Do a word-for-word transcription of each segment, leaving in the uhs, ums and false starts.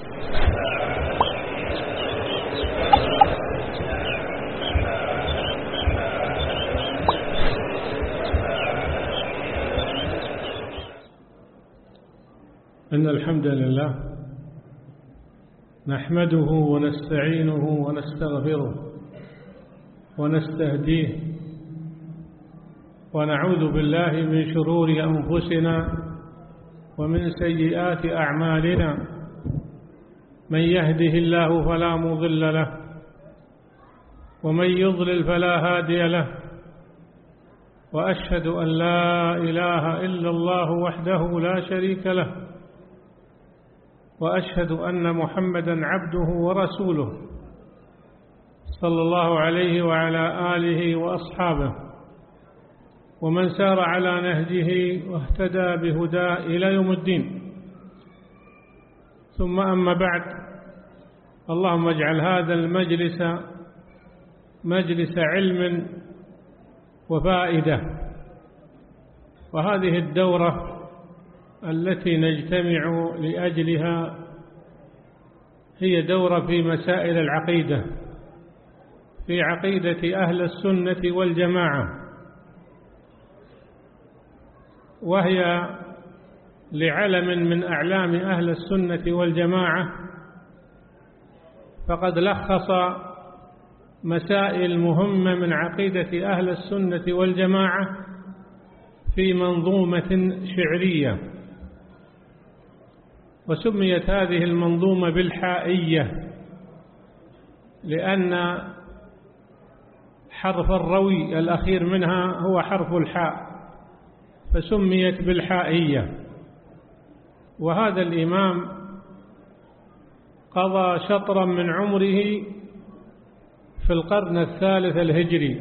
إن الحمد لله نحمده ونستعينه ونستغفره ونستهديه ونعوذ بالله من شرور أنفسنا ومن سيئات أعمالنا. من يهده الله فلا مضل له ومن يضلل فلا هادي له، وأشهد أن لا إله إلا الله وحده لا شريك له، وأشهد أن محمدًا عبده ورسوله صلى الله عليه وعلى آله وأصحابه ومن سار على نهجه واهتدى بهداه إلى يوم الدين. ثم أما بعد، اللهم اجعل هذا المجلس مجلس علم وفائدة، وهذه الدورة التي نجتمع لأجلها هي دورة في مسائل العقيدة، في عقيدة أهل السنة والجماعة، وهي لعلم من أعلام أهل السنة والجماعة، فقد لخص مسائل مهمة من عقيدة أهل السنة والجماعة في منظومة شعرية، وسميت هذه المنظومة بالحائية لأن حرف الروي الأخير منها هو حرف الحاء، فسميت بالحائية. وهذا الإمام قضى شطرا من عمره في القرن الثالث الهجري،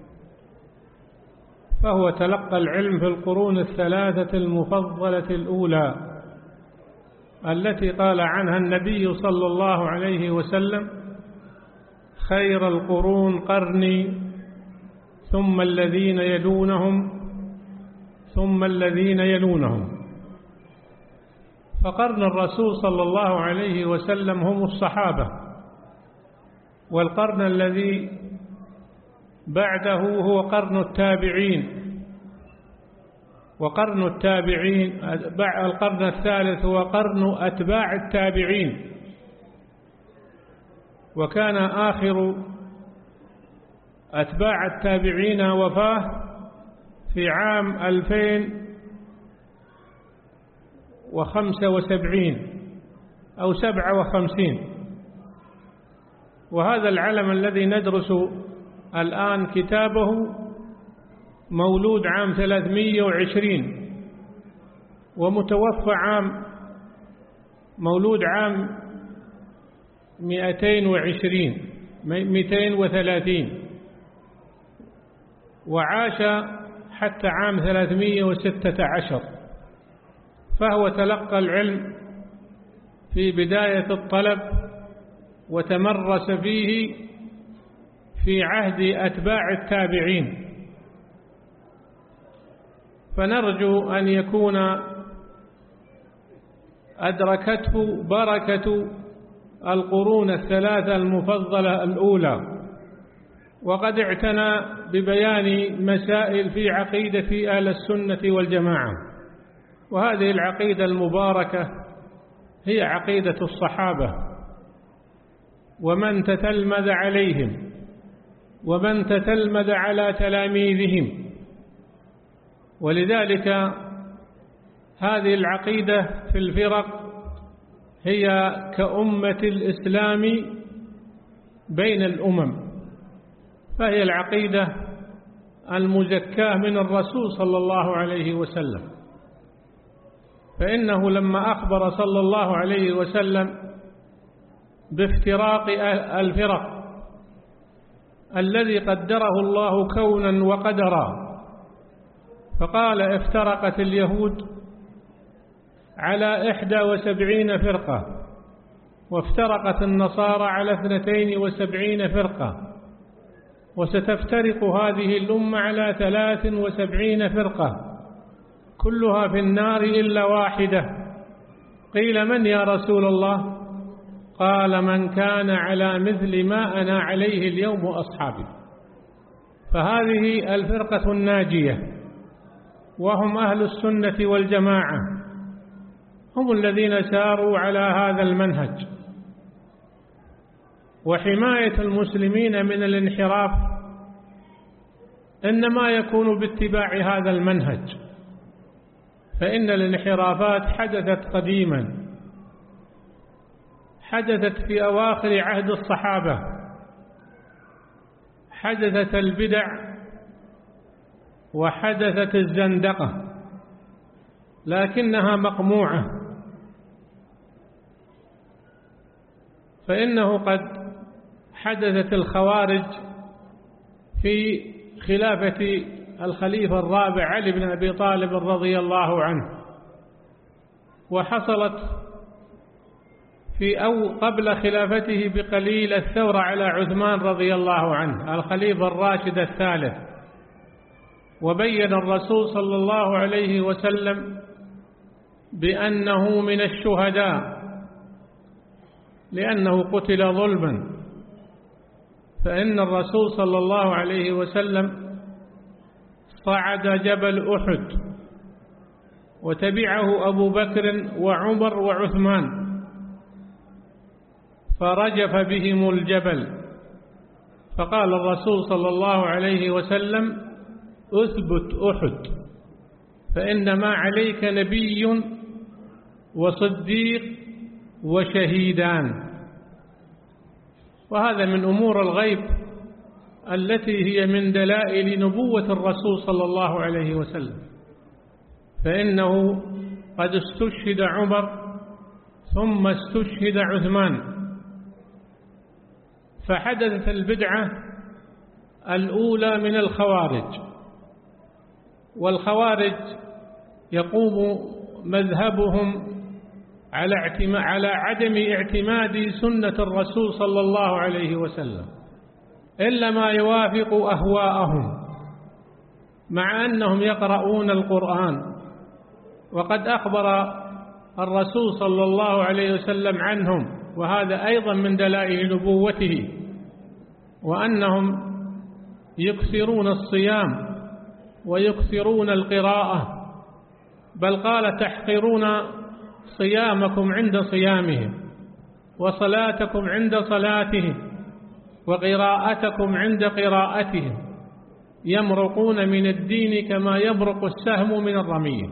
فهو تلقى العلم في القرون الثلاثة المفضلة الأولى التي قال عنها النبي صلى الله عليه وسلم: خير القرون قرني ثم الذين يلونهم ثم الذين يلونهم. فقرن الرسول صلى الله عليه وسلم هم الصحابة، والقرن الذي بعده هو قرن التابعين، وقرن التابعين القرن الثالث هو قرن أتباع التابعين، وكان آخر أتباع التابعين وفاة في عام ألفين وخمسة وسبعين أو سبعة وخمسين. وهذا العلم الذي ندرس الآن كتابه مولود عام ثلاثمائة وعشرين، ومتوفى عام مولود عام مئتين وعشرين مئتين وثلاثين، وعاش حتى عام ثلاثمائة وستة عشر، فهو تلقى العلم في بداية الطلب وتمرس فيه في عهد أتباع التابعين. فنرجو أن يكون أدركته بركة القرون الثلاثة المفضلة الأولى، وقد اعتنى ببيان مسائل في عقيدة أهل السنة والجماعة. وهذه العقيدة المباركة هي عقيدة الصحابة ومن تتلمذ عليهم ومن تتلمذ على تلاميذهم. ولذلك هذه العقيدة في الفرق هي كأمة الإسلام بين الأمم، فهي العقيدة المزكاة من الرسول صلى الله عليه وسلم، فإنه لما أخبر صلى الله عليه وسلم بافتراق الفرق الذي قدره الله كونا وقدرا، فقال: افترقت اليهود على إحدى وسبعين فرقة، وافترقت النصارى على اثنتين وسبعين فرقة، وستفترق هذه الأمة على ثلاث وسبعين فرقة، كلها في النار إلا واحدة. قيل: من يا رسول الله؟ قال من كان على مثل ما أنا عليه اليوم أصحابي. فهذه الفرقة الناجية وهم أهل السنة والجماعة، هم الذين ساروا على هذا المنهج. وحماية المسلمين من الانحراف إنما يكون باتباع هذا المنهج، فإن الانحرافات حدثت قديما، حدثت في أواخر عهد الصحابة، حدثت البدع وحدثت الزندقة، لكنها مقموعة. فإنه قد حدثت الخوارج في خلافة الخليفة الرابع علي بن أبي طالب رضي الله عنه، وحصلت في أو قبل خلافته بقليل الثورة على عثمان رضي الله عنه الخليفة الراشد الثالث. وبين الرسول صلى الله عليه وسلم بأنه من الشهداء لأنه قتل ظلما، فإن الرسول صلى الله عليه وسلم صعد جبل أحد وتبعه أبو بكر وعمر وعثمان، فرجف بهم الجبل، فقال الرسول صلى الله عليه وسلم: اثبت أحد، فإنما عليك نبي وصديق وشهيدان. وهذا من أمور الغيب التي هي من دلائل نبوة الرسول صلى الله عليه وسلم، فإنه قد استشهد عمر ثم استشهد عثمان. فحدثت البدعة الأولى من الخوارج، والخوارج يقوم مذهبهم على على عدم اعتماد سنة الرسول صلى الله عليه وسلم إلا ما يوافق أهواءهم، مع أنهم يقرؤون القرآن. وقد أخبر الرسول صلى الله عليه وسلم عنهم، وهذا أيضا من دلائل نبوته، وأنهم يكثرون الصيام ويكثرون القراءة، بل قال: تحقرون صيامكم عند صيامهم، وصلاتكم عند صلاتهم، وقراءتكم عند قراءتهم، يمرقون من الدين كما يمرق السهم من الرمية.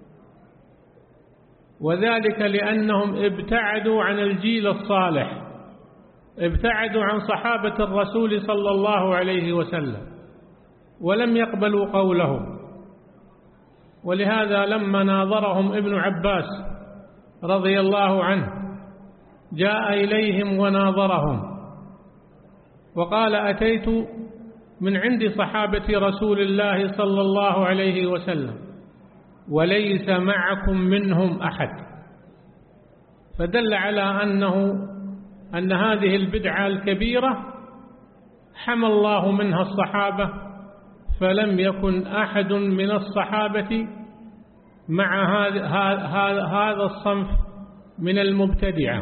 وذلك لأنهم ابتعدوا عن الجيل الصالح، ابتعدوا عن صحابة الرسول صلى الله عليه وسلم ولم يقبلوا قولهم. ولهذا لما ناظرهم ابن عباس رضي الله عنه جاء إليهم وناظرهم وقال: أتيت من عند صحابة رسول الله صلى الله عليه وسلم وليس معكم منهم أحد. فدل على أنه أن هذه البدعة الكبيرة حمى الله منها الصحابة، فلم يكن أحد من الصحابة مع هذا الصنف من المبتدعة.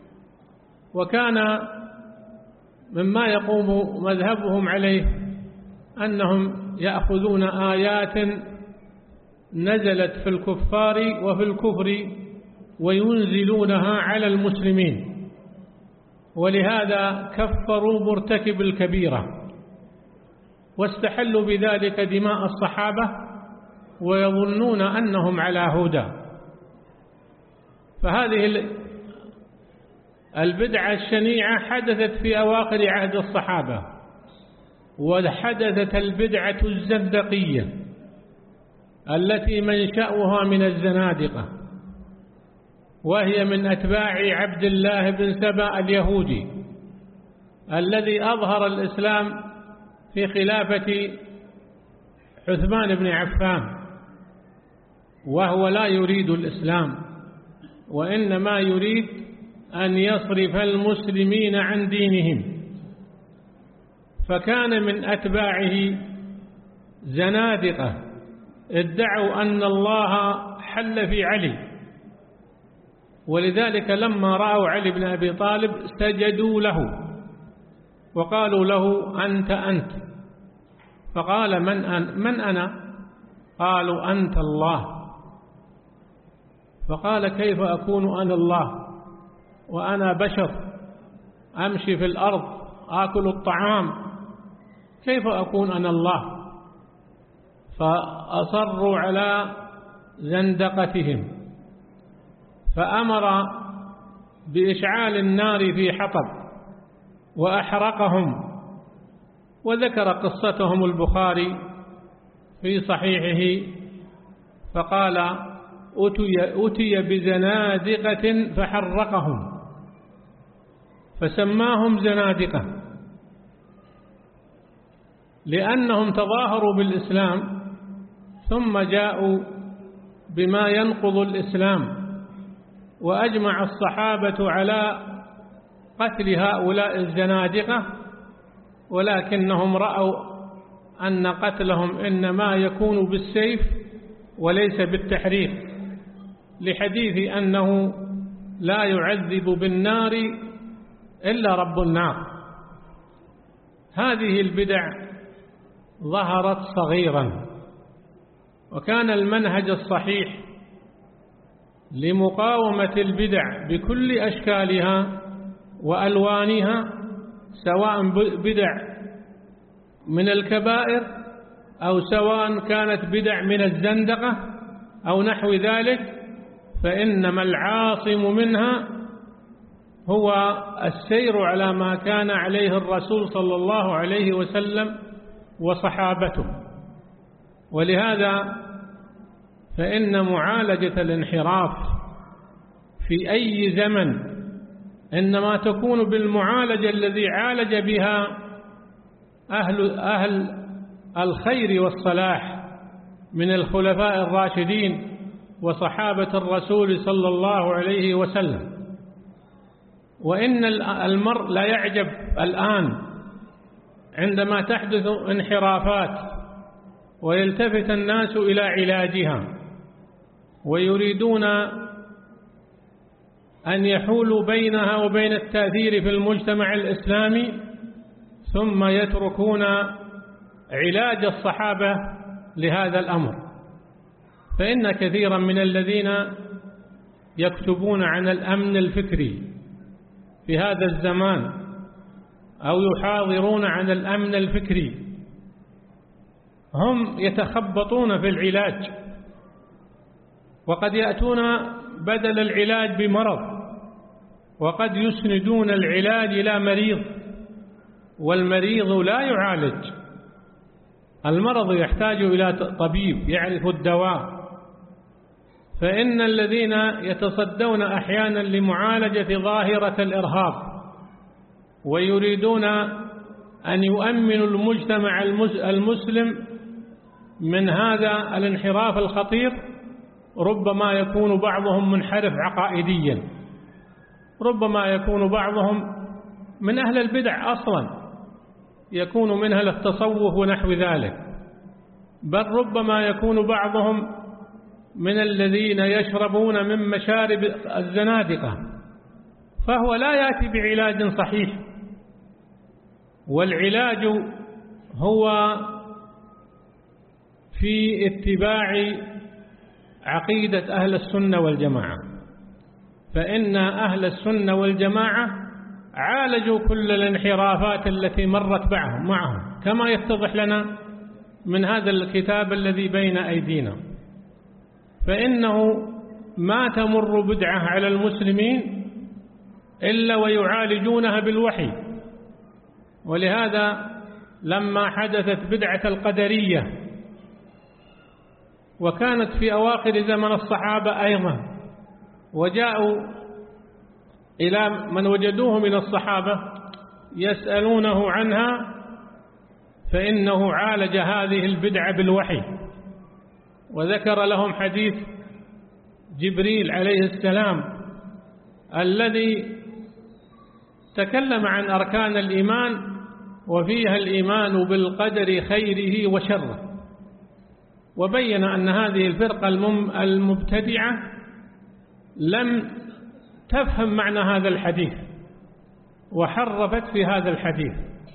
وكان مما يقوم مذهبهم عليه أنهم يأخذون آيات نزلت في الكفار وفي الكفر وينزلونها على المسلمين، ولهذا كفروا مرتكب الكبيرة واستحلوا بذلك دماء الصحابة ويظنون أنهم على هدى. فهذه البدعة الشنيعة حدثت في أواخر عهد الصحابة، وحدثت البدعة الزندقية التي منشأها من الزنادقة، وهي من أتباع عبد الله بن سبأ اليهودي الذي أظهر الإسلام في خلافة عثمان بن عفان، وهو لا يريد الإسلام وإنما يريد أن يصرف المسلمين عن دينهم. فكان من أتباعه زنادقة ادعوا أن الله حل في علي، ولذلك لما رأوا علي بن أبي طالب سجدوا له وقالوا له أنت أنت، فقال من أنا؟ من أنا؟ قالوا أنت الله. فقال كيف أكون أنا الله وأنا بشر أمشي في الأرض آكل الطعام، كيف أكون أنا الله؟ فأصروا على زندقتهم، فأمر بإشعال النار في حطب وأحرقهم. وذكر قصتهم البخاري في صحيحه فقال أتي, أتي بزنادقة فحرقهم، فسماهم زنادقة لأنهم تظاهروا بالإسلام ثم جاءوا بما ينقض الإسلام. وأجمع الصحابة على قتل هؤلاء الزنادقة، ولكنهم رأوا أن قتلهم إنما يكون بالسيف وليس بالتحريق، لحديث أنه لا يعذب بالنار إلا رب النار. هذه البدع ظهرت صغيرا، وكان المنهج الصحيح لمقاومة البدع بكل أشكالها وألوانها، سواء بدع من الكبائر أو سواء كانت بدع من الزندقة أو نحو ذلك، فإنما العاصم منها هو السير على ما كان عليه الرسول صلى الله عليه وسلم وصحابته. ولهذا فإن معالجة الانحراف في أي زمن إنما تكون بالمعالجة الذي عالج بها أهل, أهل الخير والصلاح من الخلفاء الراشدين وصحابة الرسول صلى الله عليه وسلم. وإن المرء لا يعجب الآن عندما تحدث انحرافات ويلتفت الناس إلى علاجها ويريدون أن يحولوا بينها وبين التأثير في المجتمع الإسلامي، ثم يتركون علاج الصحابة لهذا الأمر. فإن كثيرا من الذين يكتبون عن الأمن الفكري في هذا الزمان أو يحاضرون عن الأمن الفكري هم يتخبطون في العلاج، وقد يأتون بدل العلاج بمرض، وقد يسندون العلاج إلى مريض، والمريض لا يعالج. المرض يحتاج إلى طبيب يعرف الدواء. فإن الذين يتصدون أحيانا لمعالجة ظاهرة الإرهاب ويريدون أن يؤمنوا المجتمع المسلم من هذا الانحراف الخطير، ربما يكون بعضهم منحرف عقائديا، ربما يكون بعضهم من أهل البدع أصلا، يكون من أهل التصوف ونحو ذلك، بل ربما يكون بعضهم من الذين يشربون من مشارب الزنادقة، فهو لا يأتي بعلاج صحيح. والعلاج هو في اتباع عقيدة أهل السنة والجماعة، فإن أهل السنة والجماعة عالجوا كل الانحرافات التي مرت معهم، كما يتضح لنا من هذا الكتاب الذي بين أيدينا. فإنه ما تمر بدعة على المسلمين إلا ويعالجونها بالوحي. ولهذا لما حدثت بدعة القدرية، وكانت في أواخر زمن الصحابة أيضا، وجاءوا إلى من وجدوه من الصحابة يسألونه عنها، فإنه عالج هذه البدعة بالوحي، وذكر لهم حديث جبريل عليه السلام الذي تكلم عن أركان الإيمان، وفيها الإيمان بالقدر خيره وشره، وبين أن هذه الفرقة المبتدعة لم تفهم معنى هذا الحديث وحرفت في هذا الحديث.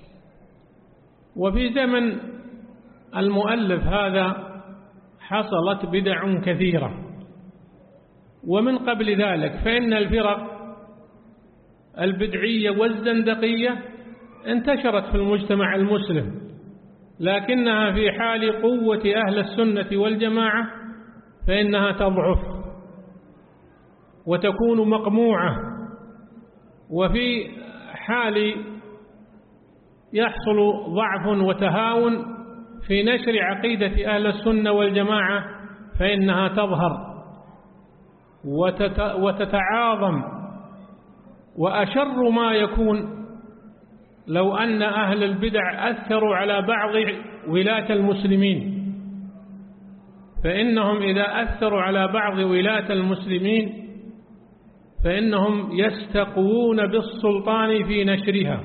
وفي زمن المؤلف هذا حصلت بدع كثيرة، ومن قبل ذلك فإن الفرق البدعية والزندقية انتشرت في المجتمع المسلم، لكنها في حال قوة أهل السنة والجماعة فإنها تضعف وتكون مقموعة، وفي حال يحصل ضعف وتهاون في نشر عقيدة أهل السنة والجماعة فإنها تظهر وتتعاظم. وأشر ما يكون لو أن أهل البدع أثروا على بعض ولاة المسلمين، فإنهم إذا أثروا على بعض ولاة المسلمين فإنهم يستقوون بالسلطان في نشرها،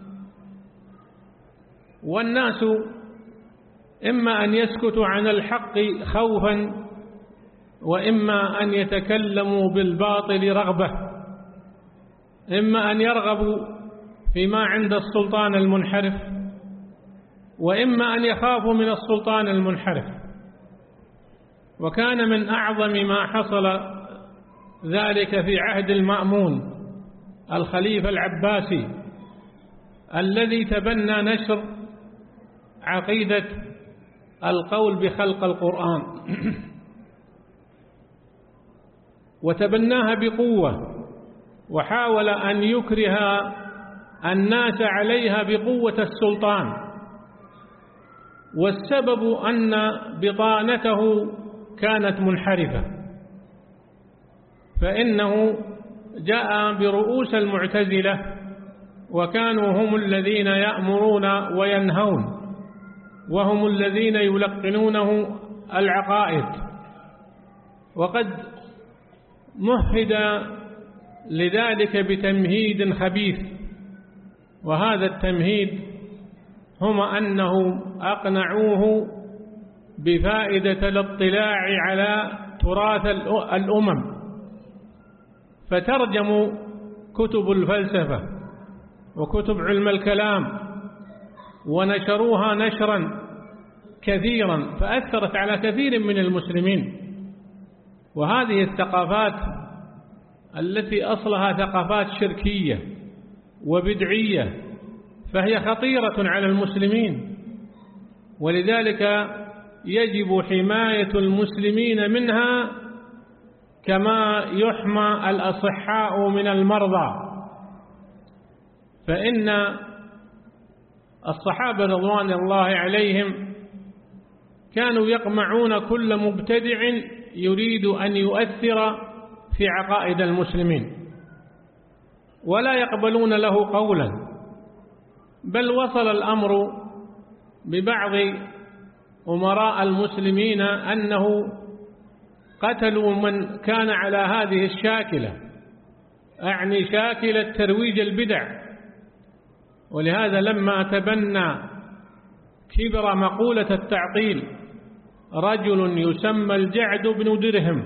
والناس إما أن يسكتوا عن الحق خوفا، وإما أن يتكلموا بالباطل رغبة، إما أن يرغبوا فيما عند السلطان المنحرف، وإما أن يخافوا من السلطان المنحرف. وكان من أعظم ما حصل ذلك في عهد المأمون الخليفة العباسي الذي تبنى نشر عقيدة القول بخلق القرآن وتبناها بقوة، وحاول أن يكره الناس عليها بقوة السلطان، والسبب أن بطانته كانت منحرفة، فإنه جاء برؤوس المعتزلة وكانوا هم الذين يأمرون وينهون، وهم الذين يلقنونه العقائد، وقد مهد لذلك بتمهيد خبيث. وهذا التمهيد هم أنه أقنعوه بفائدة الاطلاع على تراث الأمم، فترجموا كتب الفلسفة وكتب علم الكلام ونشروها نشرا كثيرا، فأثرت على كثير من المسلمين. وهذه الثقافات التي أصلها ثقافات شركية وبدعية فهي خطيرة على المسلمين، ولذلك يجب حماية المسلمين منها كما يحمى الأصحاء من المرضى. فإن الصحابة رضوان الله عليهم كانوا يقمعون كل مبتدع يريد أن يؤثر في عقائد المسلمين، ولا يقبلون له قولا، بل وصل الأمر ببعض أمراء المسلمين أنه قتلوا من كان على هذه الشاكلة، أعني شاكلة ترويج البدع. ولهذا لما تبنى كبر مقولة التعطيل رجل يسمى الجعد بن درهم،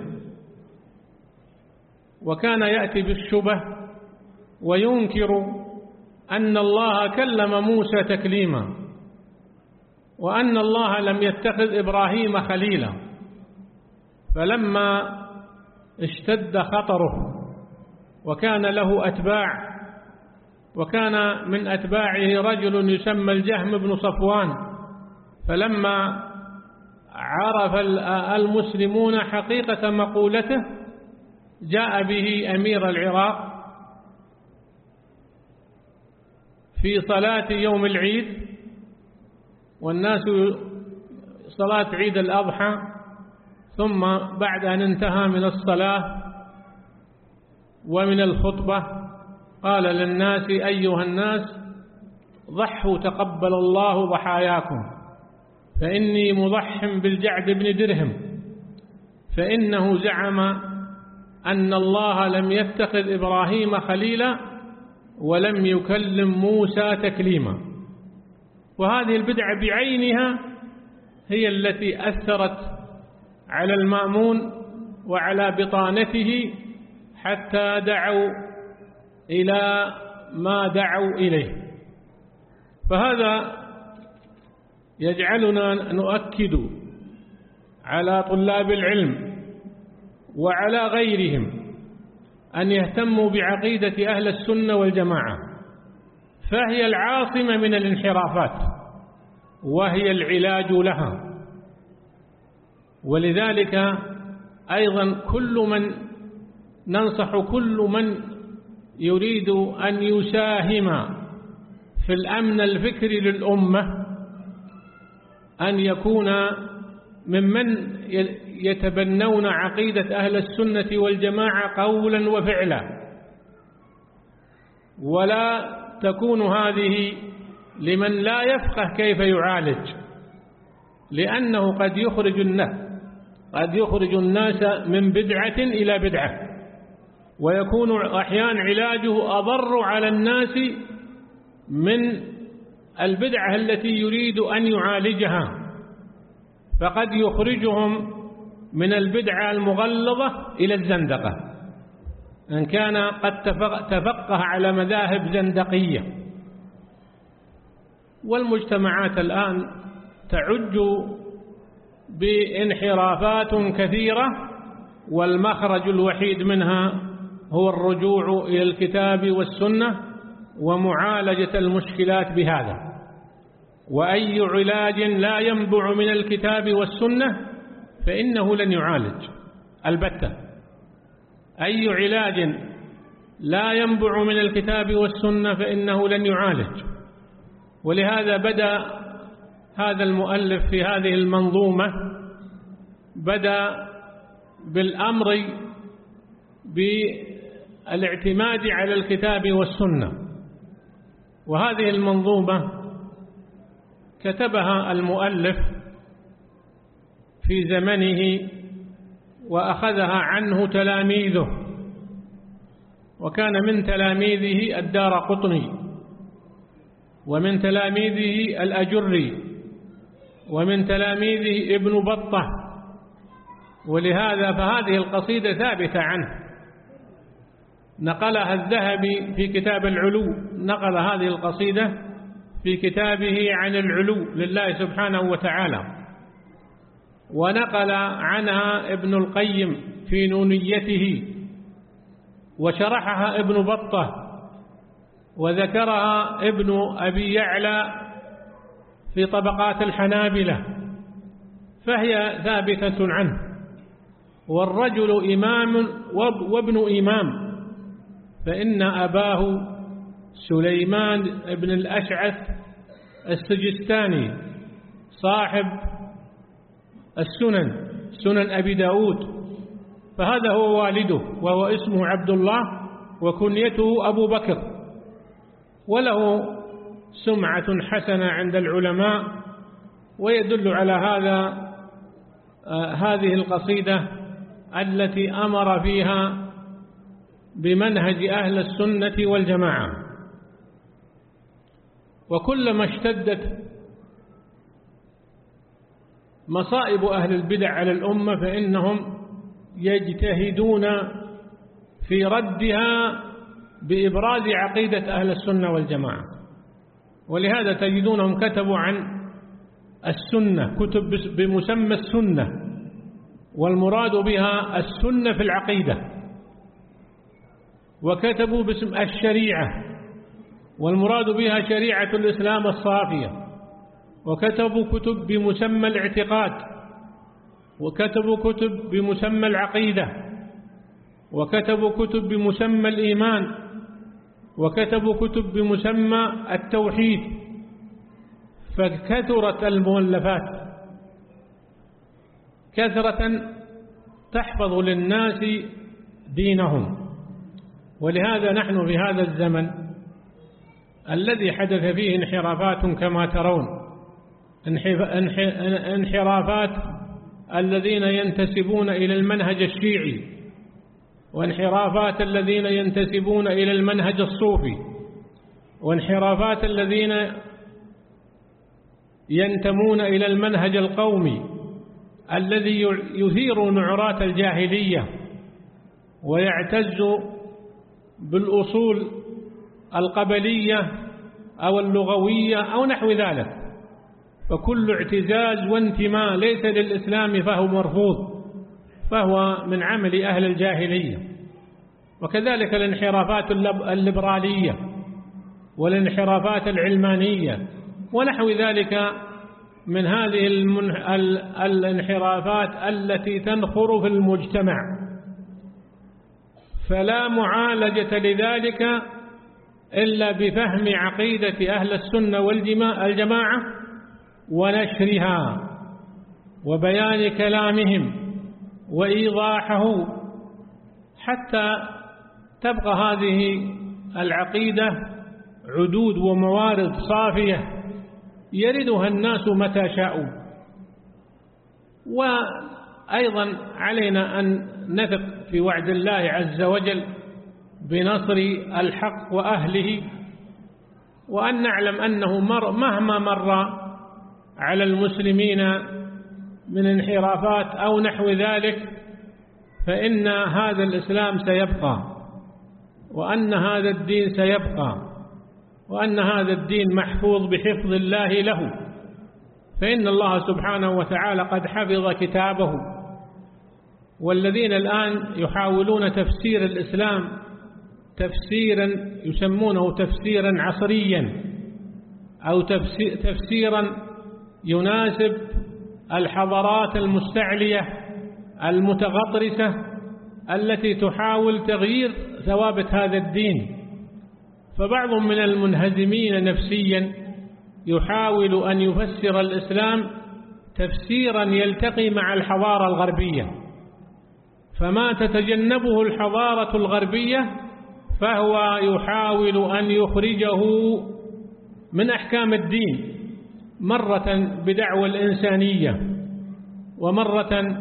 وكان يأتي بالشبه وينكر أن الله كلم موسى تكليما، وأن الله لم يتخذ إبراهيم خليلا. فلما اشتد خطره وكان له أتباع، وكان من أتباعه رجل يسمى الجهم بن صفوان، فلما عرف المسلمون حقيقة مقولته جاء به أمير العراق في صلاة يوم العيد، والناس صلاة عيد الأضحى، ثم بعد أن انتهى من الصلاة ومن الخطبة قال للناس: أيها الناس، ضحوا تقبل الله ضحاياكم، فإني مضح بالجعد بن درهم، فإنه زعم أن الله لم يتخذ إبراهيم خليلا ولم يكلم موسى تكليما. وهذه البدعة بعينها هي التي أثرت على المأمون وعلى بطانته، حتى دعوا إلى ما دعوا إليه. فهذا يجعلنا نؤكد على طلاب العلم وعلى غيرهم أن يهتموا بعقيدة أهل السنة والجماعة، فهي العاصمة من الانحرافات وهي العلاج لها. ولذلك أيضا كل من ننصح كل من يريد أن يساهم في الأمن الفكري للأمة أن يكون ممن يتبنون عقيدة أهل السنة والجماعة قولا وفعلا، ولا تكون هذه لمن لا يفقه كيف يعالج، لأنه قد يخرج الناس قد يخرج الناس من بدعة إلى بدعة، ويكون أحيانا علاجه أضر على الناس من البدعة التي يريد أن يعالجها، فقد يخرجهم من البدعة المغلظة إلى الزندقة إن كان قد تفقه على مذاهب زندقية. والمجتمعات الآن تعج بانحرافات كثيرة، والمخرج الوحيد منها هو الرجوع إلى الكتاب والسنة ومعالجة المشكلات بهذا. وأي علاج لا ينبع من الكتاب والسنة فإنه لن يعالج البتة. أي علاج لا ينبع من الكتاب والسنة فإنه لن يعالج. ولهذا بدأ هذا المؤلف في هذه المنظومة بدأ بالأمر بالاعتماد على الكتاب والسنة. وهذه المنظومة كتبها المؤلف في زمنه وأخذها عنه تلاميذه، وكان من تلاميذه الدارقطني، ومن تلاميذه الأجري، ومن تلاميذه ابن بطة. ولهذا فهذه القصيدة ثابتة عنه، نقلها الذهبي في كتاب العلو، نقل هذه القصيدة في كتابه عن العلو لله سبحانه وتعالى، ونقل عنها ابن القيم في نونيته، وشرحها ابن بطة، وذكرها ابن أبي يعلى في طبقات الحنابلة، فهي ثابتة عنه. والرجل إمام وابن إمام، فإن أباه سليمان بن الأشعث السجستاني صاحب السنن سنن أبي داود، فهذا هو والده، وهو اسمه عبد الله وكنيته أبو بكر، وله سمعة حسنة عند العلماء. ويدل على هذا آه هذه القصيدة التي أمر فيها بمنهج أهل السنة والجماعة. وكلما اشتدت مصائب أهل البدع على الأمة فإنهم يجتهدون في ردها بإبراز عقيدة أهل السنة والجماعة. ولهذا تجدونهم كتبوا عن السنة كتب بمسمى السنة، والمراد بها السنة في العقيدة، وكتبوا باسم الشريعة، والمراد بها شريعة الإسلام الصافية، وكتبوا كتب بمسمى الاعتقاد، وكتبوا كتب بمسمى العقيدة، وكتبوا كتب بمسمى الإيمان، وكتبوا كتب بمسمى التوحيد. فكثرت المؤلفات كثرة تحفظ للناس دينهم. ولهذا نحن في هذا الزمن الذي حدث فيه انحرافات كما ترون، انحرافات الذين ينتسبون إلى المنهج الشيعي، وانحرافات الذين ينتسبون إلى المنهج الصوفي، وانحرافات الذين ينتمون إلى المنهج القومي الذي يثير نعرات الجاهلية ويعتز بالأصول القبلية أو اللغوية أو نحو ذلك، فكل اعتزاز وانتماء ليس للإسلام فهو مرفوض، فهو من عمل أهل الجاهلية. وكذلك الانحرافات الليبرالية والانحرافات العلمانية ونحو ذلك من هذه الانحرافات التي تنخر في المجتمع، فلا معالجة لذلك إلا بفهم عقيدة أهل السنة والجماعة ونشرها وبيان كلامهم وإيضاحه، حتى تبقى هذه العقيدة عدود وموارد صافية يردها الناس متى شاءوا. وأيضا علينا أن نثق في وعد الله عز وجل بنصر الحق وأهله، وأن نعلم أنه مر مهما مر على المسلمين من انحرافات أو نحو ذلك فإن هذا الإسلام سيبقى، وأن هذا الدين سيبقى، وأن هذا الدين محفوظ بحفظ الله له، فإن الله سبحانه وتعالى قد حفظ كتابه. والذين الآن يحاولون تفسير الإسلام تفسيرا يسمونه تفسيرا عصريا أو تفسيرا يناسب الحضارات المستعلية المتغطرسة التي تحاول تغيير ثوابت هذا الدين، فبعض من المنهزمين نفسيا يحاول أن يفسر الإسلام تفسيرا يلتقي مع الحضارة الغربية، فما تتجنبه الحضارة الغربية فهو يحاول أن يخرجه من أحكام الدين، مرة بدعوى الإنسانية ومرة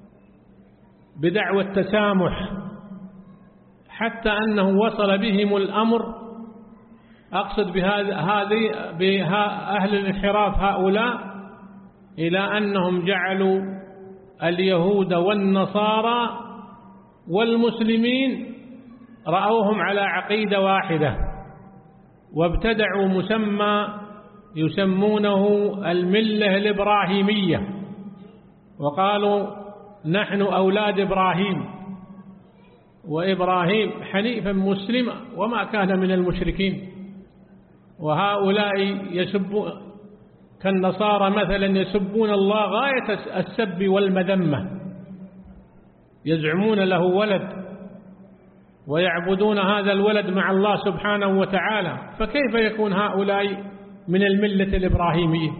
بدعوى التسامح، حتى أنه وصل بهم الأمر، أقصد بهذه بأهل الانحراف هؤلاء، إلى أنهم جعلوا اليهود والنصارى والمسلمين رأوهم على عقيدة واحدة، وابتدعوا مسمى يسمونه الملة الإبراهيمية، وقالوا نحن أولاد إبراهيم، وإبراهيم حنيفا مسلما وما كان من المشركين. وهؤلاء يسبون كالنصارى مثلا يسبون الله غاية السب والمذمة، يزعمون له ولد ويعبدون هذا الولد مع الله سبحانه وتعالى، فكيف يكون هؤلاء من الملة الإبراهيمية؟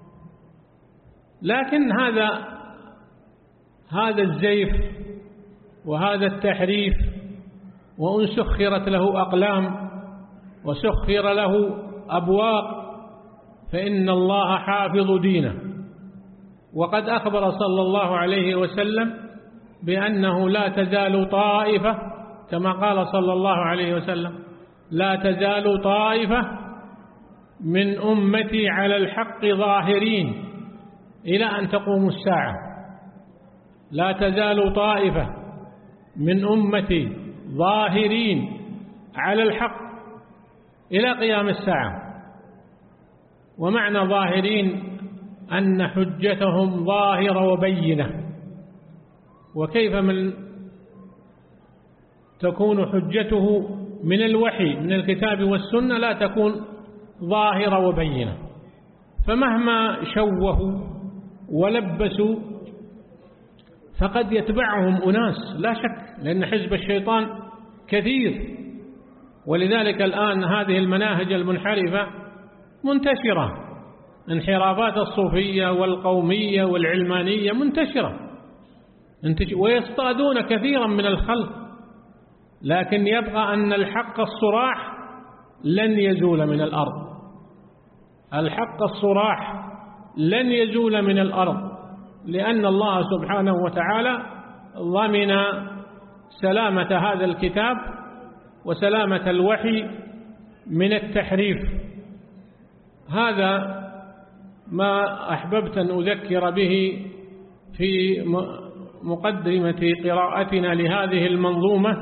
لكن هذا هذا الزيف وهذا التحريف، وإن سخرت له أقلام وسخر له أبواق فإن الله حافظ دينه. وقد أخبر صلى الله عليه وسلم بأنه لا تزال طائفة، كما قال صلى الله عليه وسلم لا تزال طائفة من أمتي على الحق ظاهرين إلى أن تقوم الساعة. لا تزال طائفة من أمتي ظاهرين على الحق إلى قيام الساعة. ومعنى ظاهرين أن حجتهم ظاهرة وبينة. وكيف من تكون حجته من الوحي من الكتاب والسنة لا تكون ظاهرة وبينة؟ فمهما شوهوا ولبسوا فقد يتبعهم أناس لا شك، لأن حزب الشيطان كثير. ولذلك الآن هذه المناهج المنحرفة منتشرة، انحرافات الصوفية والقومية والعلمانية منتشرة، ويصطادون كثيرا من الخلق، لكن يبقى أن الحق الصراح لن يزول من الأرض. الحق الصراح لن يزول من الأرض، لأن الله سبحانه وتعالى ضمن سلامة هذا الكتاب وسلامة الوحي من التحريف. هذا ما أحببت أن أذكر به في مقدمة قراءتنا لهذه المنظومة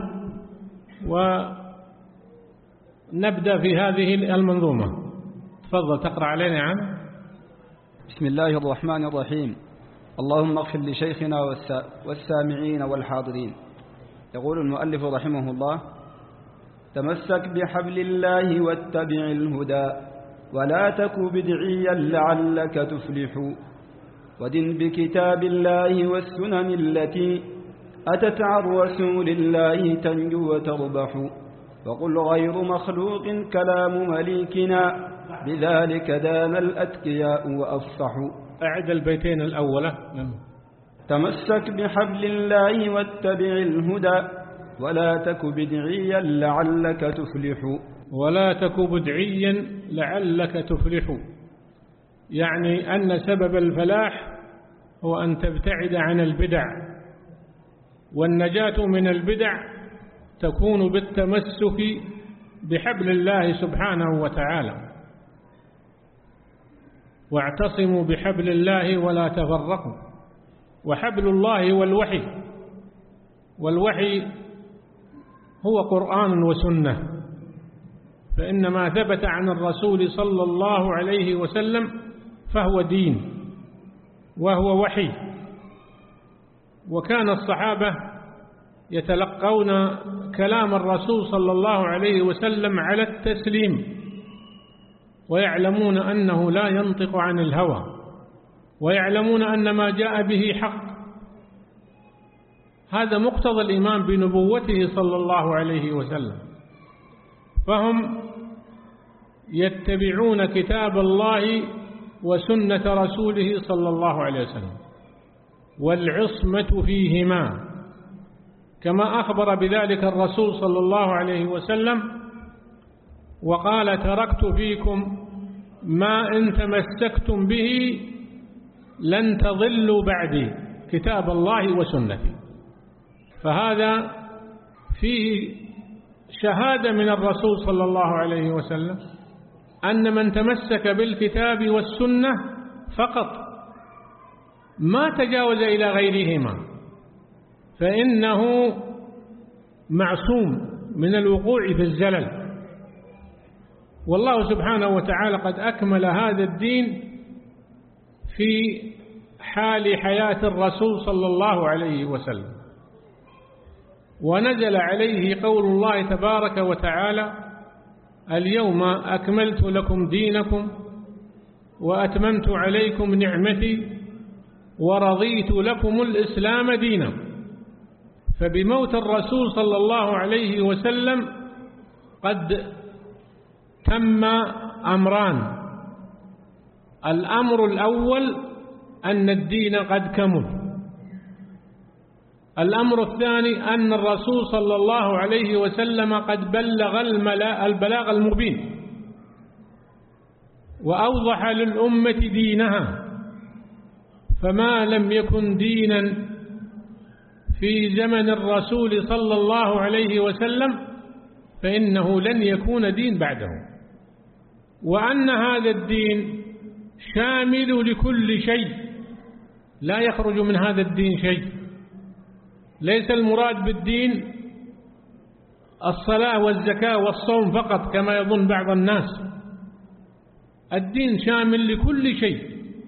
ونبدأ في هذه المنظومة. تفضل تقرأ علينا عنه. بسم الله الرحمن الرحيم. اللهم اغفر لشيخنا والسامعين والحاضرين. يقول المؤلف رحمه الله: تمسك بحبل الله واتبع الهدى ولا تك بدعيا لعلك تفلح، ودن بكتاب الله والسنن التي أتت عن رسول الله تنجو وتربح، وقل غير مخلوق كلام مليكنا بذلك دان الأتقياء وأفصحوا. أعد البيتين الأولى. تمسك بحبل الله واتبع الهدى ولا تك بدعيا لعلك تفلح. ولا تك بدعيا لعلك تفلح، يعني أن سبب الفلاح هو أن تبتعد عن البدع، والنجاة من البدع تكون بالتمسك بحبل الله سبحانه وتعالى. واعتصموا بحبل الله ولا تفرقوا. وحبل الله والوحي، والوحي هو قرآن وسنة، فإن ما ثبت عن الرسول صلى الله عليه وسلم فهو دين وهو وحي. وكان الصحابة يتلقون كلام الرسول صلى الله عليه وسلم على التسليم، ويعلمون أنه لا ينطق عن الهوى، ويعلمون أن ما جاء به حق. هذا مقتضى الإيمان بنبوته صلى الله عليه وسلم، فهم يتبعون كتاب الله وسنة رسوله صلى الله عليه وسلم، والعصمة فيهما، كما أخبر بذلك الرسول صلى الله عليه وسلم وقال: تركت فيكم ما إن تمسكتم به لن تضلوا بعدي، كتاب الله وسنتي. فهذا فيه شهادة من الرسول صلى الله عليه وسلم أن من تمسك بالكتاب والسنة فقط ما تجاوز إلى غيرهما فإنه معصوم من الوقوع في الزلل. والله سبحانه وتعالى قد أكمل هذا الدين في حال حياة الرسول صلى الله عليه وسلم، ونزل عليه قول الله تبارك وتعالى: اليوم أكملت لكم دينكم وأتممت عليكم نعمتي ورضيت لكم الإسلام دينا. فبموت الرسول صلى الله عليه وسلم قد تم أمران: الأمر الأول أن الدين قد كمل، الأمر الثاني أن الرسول صلى الله عليه وسلم قد بلغ البلاغ المبين وأوضح للأمة دينها، فما لم يكن دينا في زمن الرسول صلى الله عليه وسلم فإنه لن يكون دين بعده، وأن هذا الدين شامل لكل شيء، لا يخرج من هذا الدين شيء. ليس المراد بالدين الصلاة والزكاة والصوم فقط كما يظن بعض الناس، الدين شامل لكل شيء،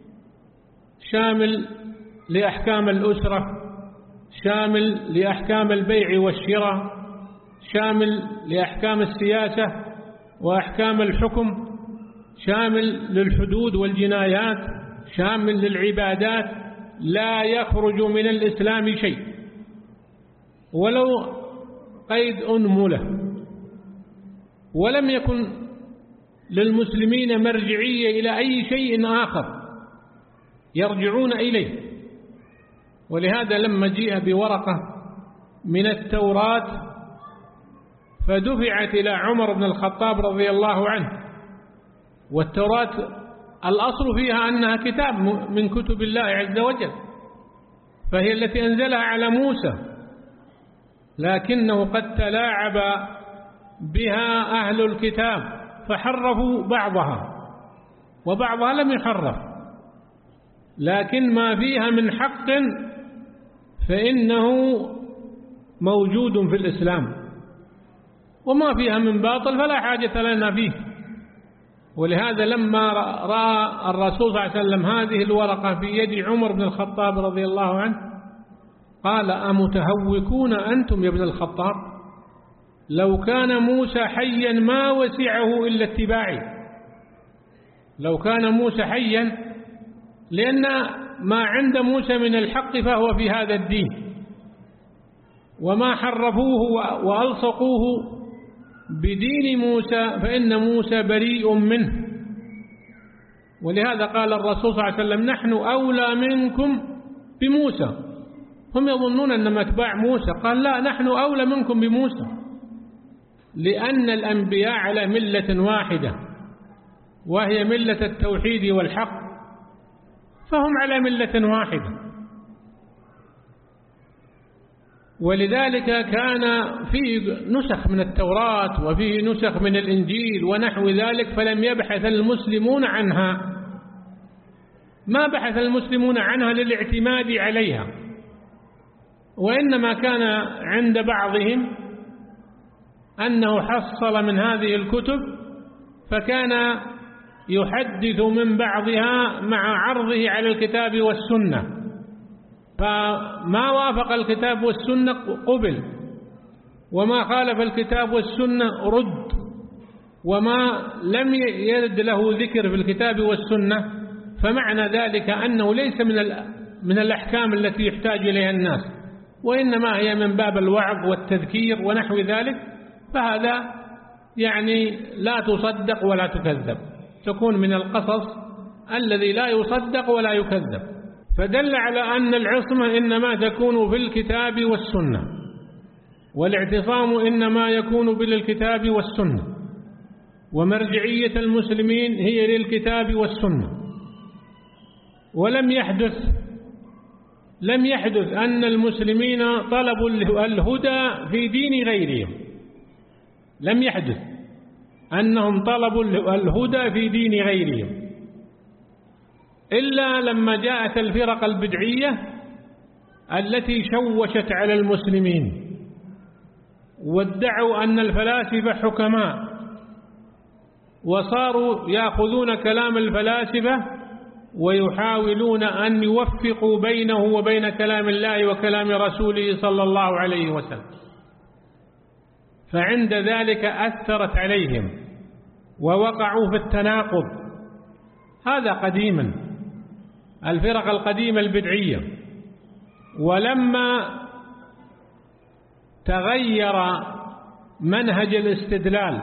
شامل لأحكام الأسرة، شامل لأحكام البيع والشراء، شامل لأحكام السياسة وأحكام الحكم، شامل للحدود والجنايات، شامل للعبادات. لا يخرج من الإسلام شيء ولو قيد أنملة. ولم يكن للمسلمين مرجعية إلى أي شيء آخر يرجعون إليه. ولهذا لما جيء بورقة من التوراة فدفعت إلى عمر بن الخطاب رضي الله عنه، والتوراة الأصل فيها أنها كتاب من كتب الله عز وجل، فهي التي أنزلها على موسى، لكنه قد تلاعب بها أهل الكتاب فحرفوا بعضها وبعضها لم يحرف، لكن ما فيها من حق فإنه موجود في الإسلام، وما فيها من باطل فلا حاجة لنا فيه. ولهذا لما رأى الرسول صلى الله عليه وسلم هذه الورقة في يد عمر بن الخطاب رضي الله عنه قال: أمتهوكون أنتم يا ابن الخطاب؟ لو كان موسى حيا ما وسعه إلا اتباعي. لو كان موسى حيا، لأن ما عند موسى من الحق فهو في هذا الدين، وما حرفوه وألصقوه بدين موسى فإن موسى بريء منه. ولهذا قال الرسول صلى الله عليه وسلم: نحن أولى منكم بموسى. هم يظنون أنهم أتباع موسى، قال: لا، نحن أولى منكم بموسى، لأن الأنبياء على ملة واحدة وهي ملة التوحيد والحق، فهم على ملة واحدة. ولذلك كان فيه نسخ من التوراة وفيه نسخ من الإنجيل ونحو ذلك، فلم يبحث المسلمون عنها، ما بحث المسلمون عنها للاعتماد عليها، وإنما كان عند بعضهم أنه حصل من هذه الكتب فكان يحدث من بعضها مع عرضه على الكتاب والسنة، فما وافق الكتاب والسنة قبل، وما خالف الكتاب والسنة رد، وما لم يرد له ذكر في الكتاب والسنة فمعنى ذلك أنه ليس من من الأحكام التي يحتاج إليها الناس، وإنما هي من باب الوعظ والتذكير ونحو ذلك، فهذا يعني لا تصدق ولا تكذب، تكون من القصص الذي لا يصدق ولا يكذب. فدل على أن العصمة إنما تكون في الكتاب والسنة، والاعتصام إنما يكون بالكتاب والسنة، ومرجعية المسلمين هي للكتاب والسنة. ولم يحدث لم يحدث أن المسلمين طلبوا الهدى في دين غيرهم، لم يحدث أنهم طلبوا الهدى في دين غيرهم إلا لما جاءت الفرق البدعية التي شوشت على المسلمين وادعوا أن الفلاسفة حكماء، وصاروا يأخذون كلام الفلاسفة ويحاولون أن يوفقوا بينه وبين كلام الله وكلام رسوله صلى الله عليه وسلم، فعند ذلك أثرت عليهم ووقعوا في التناقض. هذا قديما الفرق القديمة البدعية. ولما تغير منهج الاستدلال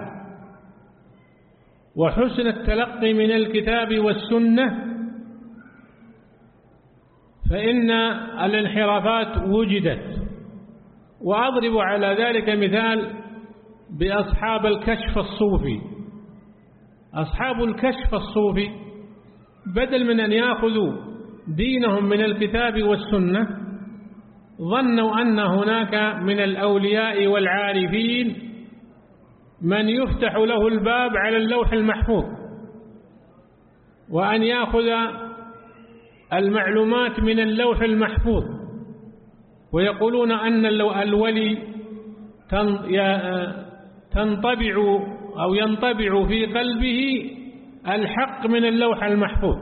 وحسن التلقي من الكتاب والسنة فإن الانحرافات وجدت. وأضرب على ذلك مثال بأصحاب الكشف الصوفي. أصحاب الكشف الصوفي بدل من أن يأخذوا دينهم من الكتاب والسنة ظنوا أن هناك من الأولياء والعارفين من يفتح له الباب على اللوح المحفوظ، وأن يأخذ المعلومات من اللوح المحفوظ، ويقولون أن الولي تنطبع أو ينطبع في قلبه الحق من اللوح المحفوظ.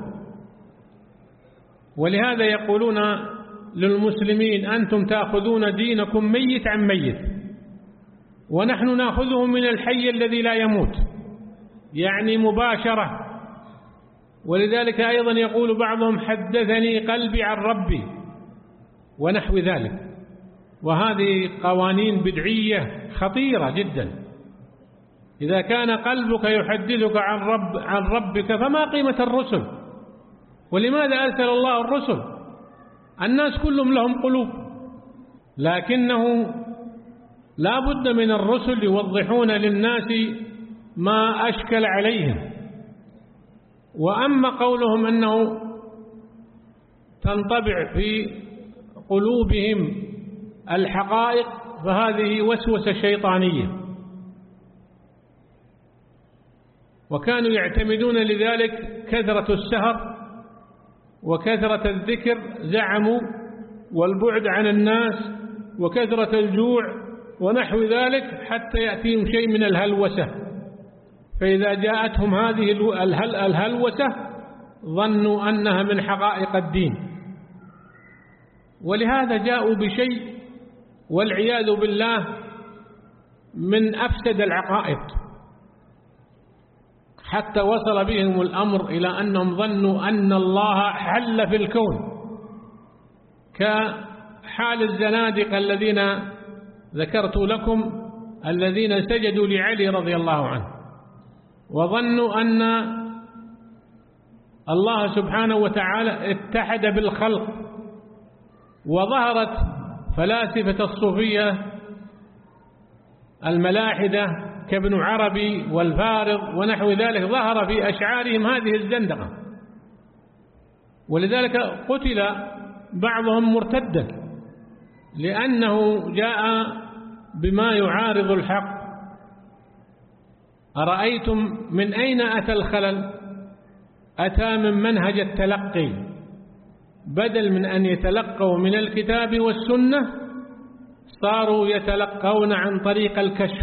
ولهذا يقولون للمسلمين: أنتم تأخذون دينكم ميت عن ميت، ونحن نأخذه من الحي الذي لا يموت، يعني مباشرة. ولذلك أيضا يقول بعضهم: حدثني قلبي عن ربي ونحو ذلك. وهذه قوانين بدعية خطيرة جدا. إذا كان قلبك يحدثك عن رب عن ربك فما قيمة الرسل؟ ولماذا أرسل الله الرسل؟ الناس كلهم لهم قلوب، لكنه لا بد من الرسل يوضحون للناس ما أشكل عليهم. وأما قولهم أنه تنطبع في قلوبهم الحقائق فهذه وسوسة شيطانية. وكانوا يعتمدون لذلك كثرة السهر وكثرة الذكر، زعموا والبعد عن الناس وكثرة الجوع ونحو ذلك، حتى يأتيهم شيء من الهلوسة، فإذا جاءتهم هذه الهل الهلوسة ظنوا أنها من حقائق الدين، ولهذا جاءوا بشيء والعياذ بالله من أفسد العقائد، حتى وصل بهم الأمر إلى أنهم ظنوا أن الله حل في الكون، كحال الزنادقة الذين ذكرت لكم الذين سجدوا لعلي رضي الله عنه، وظنوا أن الله سبحانه وتعالى اتحد بالخلق. وظهرت فلاسفة الصوفية الملاحدة كابن عربي والفارض ونحو ذلك، ظهر في أشعارهم هذه الزندقة، ولذلك قتل بعضهم مرتدا لأنه جاء بما يعارض الحق. أرأيتم من أين أتى الخلل؟ أتى من منهج التلقي، بدل من أن يتلقوا من الكتاب والسنة صاروا يتلقون عن طريق الكشف،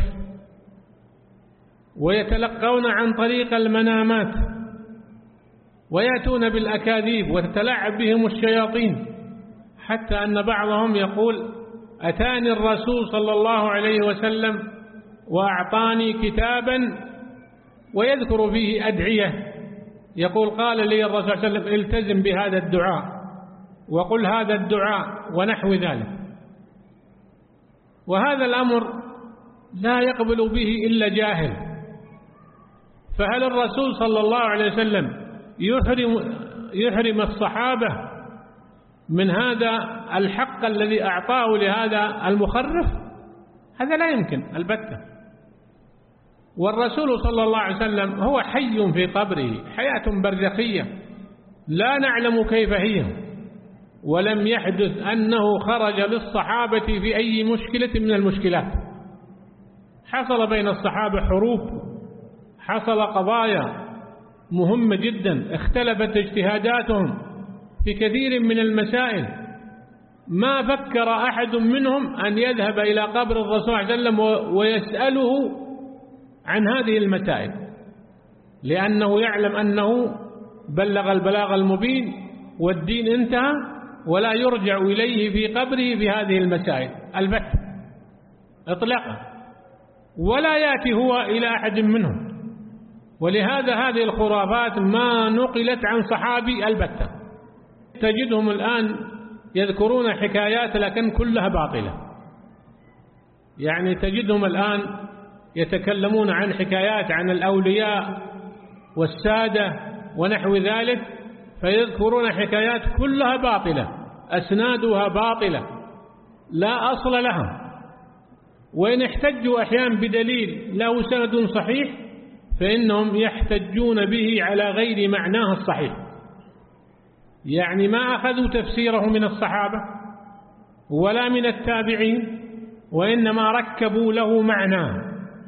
ويتلقون عن طريق المنامات، ويأتون بالأكاذيب وتتلاعب بهم الشياطين، حتى أن بعضهم يقول أتاني الرسول صلى الله عليه وسلم وأعطاني كتابا ويذكر فيه أدعية، يقول قال لي الرسول صلى الله عليه وسلم التزم بهذا الدعاء وقل هذا الدعاء ونحو ذلك. وهذا الأمر لا يقبل به إلا جاهل. فهل الرسول صلى الله عليه وسلم يحرم, يحرم الصحابة من هذا الحق الذي أعطاه لهذا المخرف؟ هذا لا يمكن البتة. والرسول صلى الله عليه وسلم هو حي في قبره حياة برزخية لا نعلم كيف هي، ولم يحدث أنه خرج للصحابة في أي مشكلة من المشكلات. حصل بين الصحابة حروب، حصل قضايا مهمة جدا، اختلفت اجتهاداتهم في كثير من المسائل، ما فكر أحد منهم أن يذهب إلى قبر الرسول صلى الله عليه وسلم ويسأله عن هذه المسائل، لأنه يعلم أنه بلغ البلاغ المبين والدين انتهى، ولا يرجع إليه في قبره في هذه المسائل البتة اطلاقا، ولا يأتي هو إلى أحد منهم. ولهذا هذه الخرافات ما نقلت عن صحابي البتة. تجدهم الآن يذكرون حكايات لكن كلها باطلة، يعني تجدهم الآن يتكلمون عن حكايات عن الأولياء والسادة ونحو ذلك، فيذكرون حكايات كلها باطلة، أسنادها باطلة لا أصل لها، وإن احتجوا أحيانا بدليل له سند صحيح فإنهم يحتجون به على غير معناه الصحيح، يعني ما أخذوا تفسيره من الصحابة ولا من التابعين، وإنما ركبوا له معنى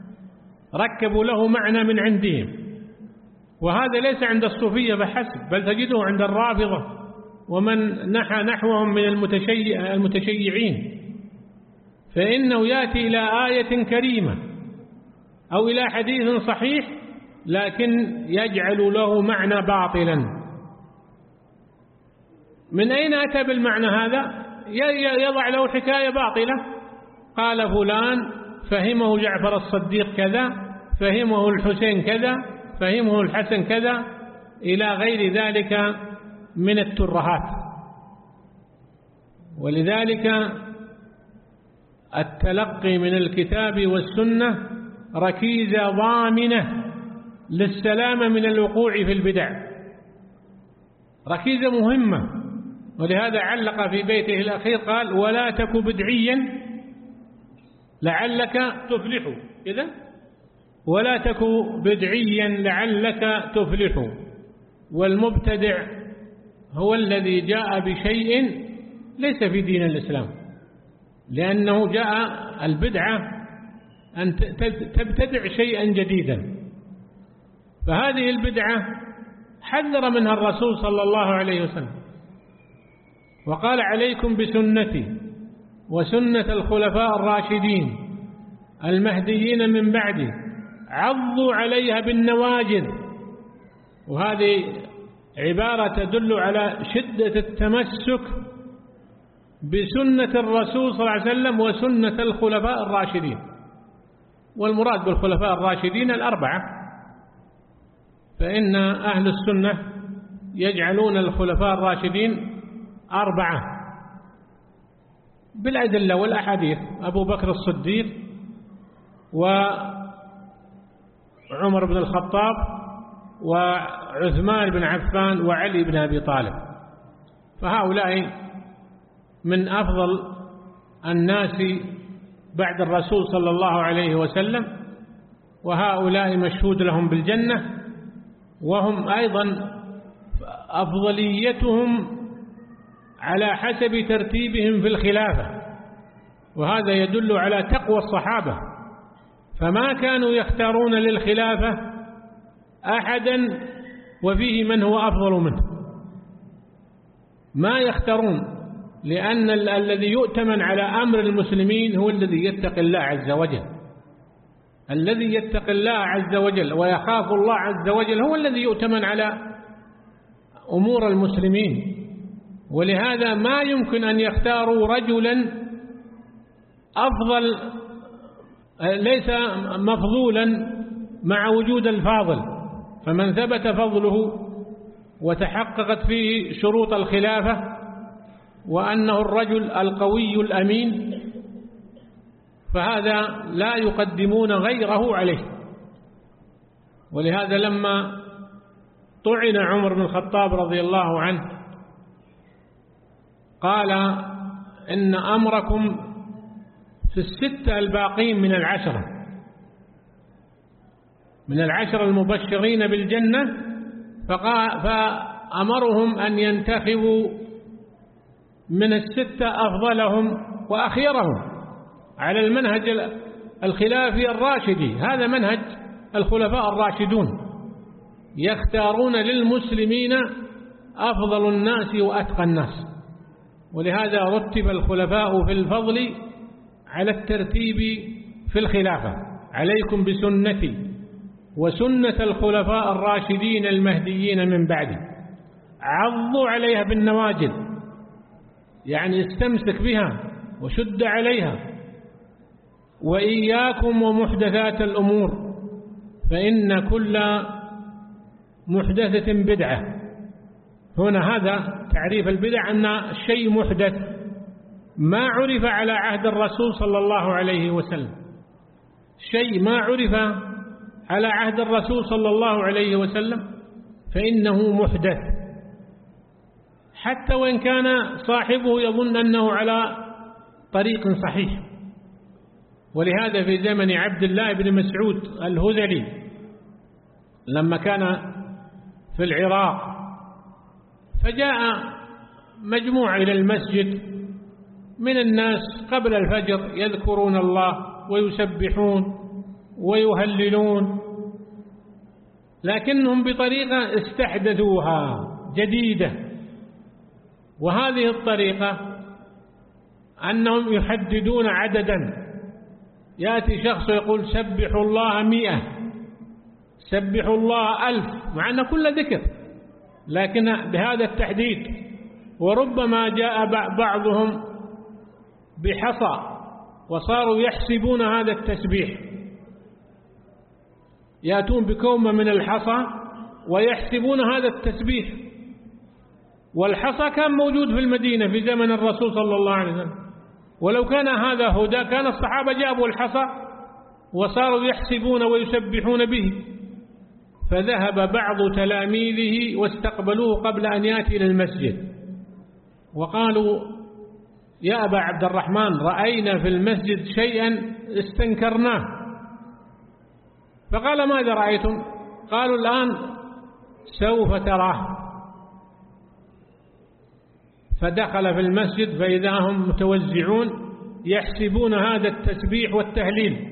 ركبوا له معنى من عندهم. وهذا ليس عند الصوفية فحسب، بل تجده عند الرافضة ومن نحى نحوهم من المتشيع المتشيعين، فإنه يأتي إلى آية كريمة أو إلى حديث صحيح لكن يجعل له معنى باطلا. من أين أتى بالمعنى هذا؟ يضع له حكاية باطلة، قال فلان فهمه جعفر الصديق كذا، فهمه الحسين كذا، فهمه الحسن كذا، إلى غير ذلك من الترهات. ولذلك التلقي من الكتاب والسنة ركيزة ضامنة للسلامة من الوقوع في البدع، ركيزة مهمة. ولهذا علق في بيته الأخير قال ولا تك بدعيا لعلك تفلح، إذا ولا تك بدعيا لعلك تفلح. والمبتدع هو الذي جاء بشيء ليس في دين الإسلام، لأنه جاء البدعة أن تبتدع شيئا جديدا، فهذه البدعة حذر منها الرسول صلى الله عليه وسلم، وقال عليكم بسنتي وسنة الخلفاء الراشدين المهديين من بعدي عضوا عليها بالنواجذ. وهذه عبارة تدل على شدة التمسك بسنة الرسول صلى الله عليه وسلم وسنة الخلفاء الراشدين. والمراد بالخلفاء الراشدين الأربعة، فإن أهل السنة يجعلون الخلفاء الراشدين أربعة بالأدلة والأحاديث: أبو بكر الصديق وعمر بن الخطاب وعثمان بن عفان وعلي بن أبي طالب. فهؤلاء من أفضل الناس بعد الرسول صلى الله عليه وسلم، وهؤلاء مشهود لهم بالجنة، وهم أيضا أفضليتهم على حسب ترتيبهم في الخلافة، وهذا يدل على تقوى الصحابة، فما كانوا يختارون للخلافة أحدا وفيه من هو أفضل منه، ما يختارون، لأن ال الذي يؤتمن على أمر المسلمين هو الذي يتقي الله عز وجل. الذي يتقي الله عز وجل ويخاف الله عز وجل هو الذي يؤتمن على أمور المسلمين. ولهذا ما يمكن أن يختاروا رجلا أفضل ليس مفضولا مع وجود الفاضل، فمن ثبت فضله وتحققت فيه شروط الخلافة وأنه الرجل القوي الأمين فهذا لا يقدمون غيره عليه. ولهذا لما طعن عمر بن الخطاب رضي الله عنه قال إن أمركم في الستة الباقين من العشرة من العشرة المبشرين بالجنة، فأمرهم أن ينتخبوا من الستة أفضلهم وأخيرهم على المنهج الخلافي الراشدي. هذا منهج الخلفاء الراشدون، يختارون للمسلمين أفضل الناس وأتقى الناس. ولهذا رتب الخلفاء في الفضل على الترتيب في الخلافة: عليكم بسنتي وسنة الخلفاء الراشدين المهديين من بعدي عضوا عليها بالنواجذ، يعني استمسك بها وشد عليها، وإياكم ومحدثات الأمور فإن كل محدثة بدعة. هنا هذا تعريف البدع، أن الشيء محدث ما عرف على عهد الرسول صلى الله عليه وسلم، شيء ما عرف على عهد الرسول صلى الله عليه وسلم فإنه محدث، حتى وإن كان صاحبه يظن أنه على طريق صحيح. ولهذا في زمن عبد الله بن مسعود الهذلي لما كان في العراق فجاء مجموعة إلى المسجد من الناس قبل الفجر يذكرون الله ويسبحون ويهللون، لكنهم بطريقة استحدثوها جديدة. وهذه الطريقة أنهم يحددون عددا، يأتي شخص يقول سبحوا الله مئة، سبحوا الله ألف، مع أن كل ذكر، لكن بهذا التحديد. وربما جاء بعضهم بحصى وصاروا يحسبون هذا التسبيح، يأتون بكومة من الحصى ويحسبون هذا التسبيح. والحصى كان موجود في المدينة في زمن الرسول صلى الله عليه وسلم، ولو كان هذا هدى كان الصحابة جابوا الحصى وصاروا يحسبون ويسبحون به. فذهب بعض تلاميذه واستقبلوه قبل أن يأتي إلى المسجد وقالوا: يا أبا عبد الرحمن، رأينا في المسجد شيئا استنكرناه. فقال: ماذا رأيتم؟ قالوا: الآن سوف تراه. فدخل في المسجد فإذا هم متوزعون يحسبون هذا التسبيح والتهليل،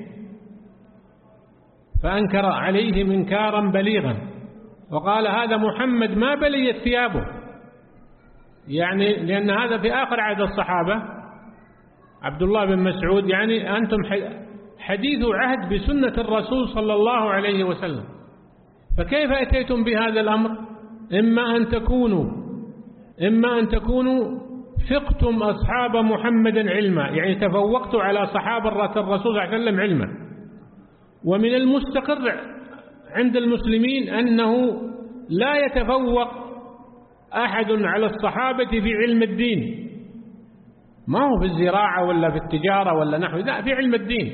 فأنكر عليهم إنكارا بليغا وقال: هذا محمد ما بليت ثيابه، يعني لأن هذا في آخر عهد الصحابة. عبد الله بن مسعود يعني أنتم حديث عهد بسنة الرسول صلى الله عليه وسلم، فكيف أتيتم بهذا الأمر؟ إما أن تكونوا إما أن تكونوا فقتم أصحاب محمد علما، يعني تفوقتوا على صحابة الرسول صلى الله عليه وسلم علما. ومن المستقر عند المسلمين أنه لا يتفوق أحد على الصحابة في علم الدين، ما هو في الزراعة ولا في التجارة ولا نحو ذلك، في علم الدين،